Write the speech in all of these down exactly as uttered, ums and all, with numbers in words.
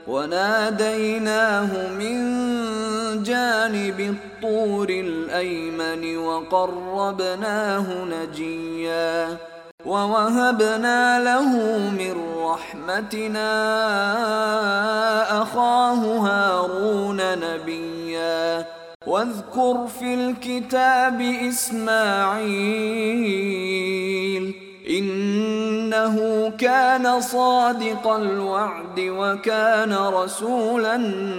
وناديناه من جانب الطور الأيمن وقربناه نجيا ووهبنا له من رحمتنا أخاه هارون نبيا واذكر في الكتاب إسماعيل إنه كان صادق الوعد وكان رسولا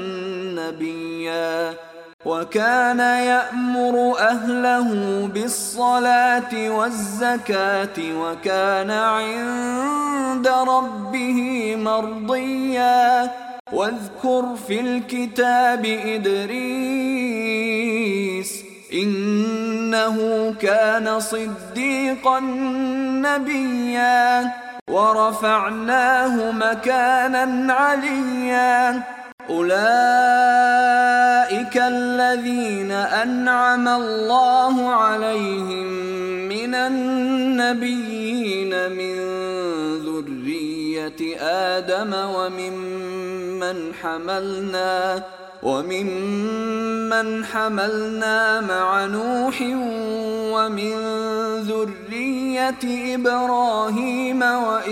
نبيا وكان يأمر أهله بالصلاة والزكاة وكان عند ربه مرضيا واذكر في الكتاب إدريس إنه كان صديقا نبيا ورفعناه مكانا عليا أولئك الذين أنعم الله عليهم من النبيين من ذرية آدم وممن حملنا وممن حملنا مع نوح ومن ذرية إبراهيم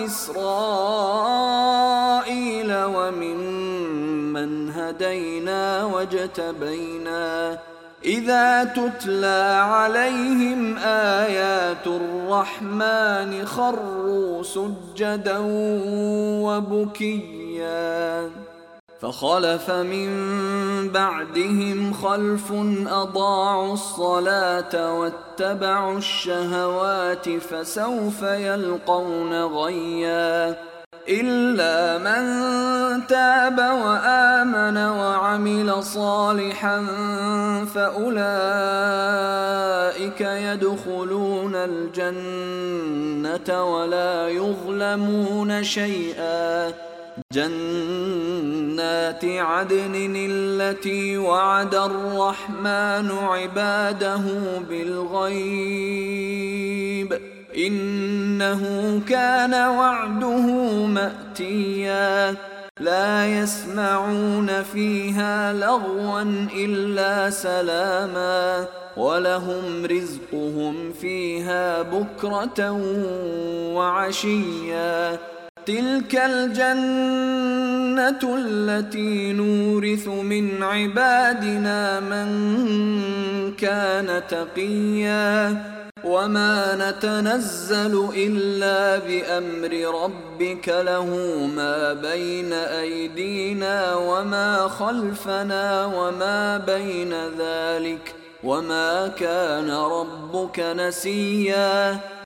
وإسرائيل وممن هدينا واجتبينا إذا تتلى عليهم آيات الرحمن خروا سجدا وبكيا فخلف من بعدهم خلف أضاعوا الصلاة واتبعوا الشهوات فسوف يلقون غيا إلا من تاب وآمن وعمل صالحا فأولئك يدخلون الجنة ولا يظلمون شيئا جنات عدن التي وعد الرحمن عباده بالغيب إنه كان وعده مأتيا لا يسمعون فيها لغوا إلا سلاما ولهم رزقهم فيها بكرة وعشيا تلك الجنة التي نورث من عبادنا من كان تقيا وما نتنزل إلا بأمر ربك له ما بين أيدينا وما خلفنا وما بين ذلك وما كان ربك نسيا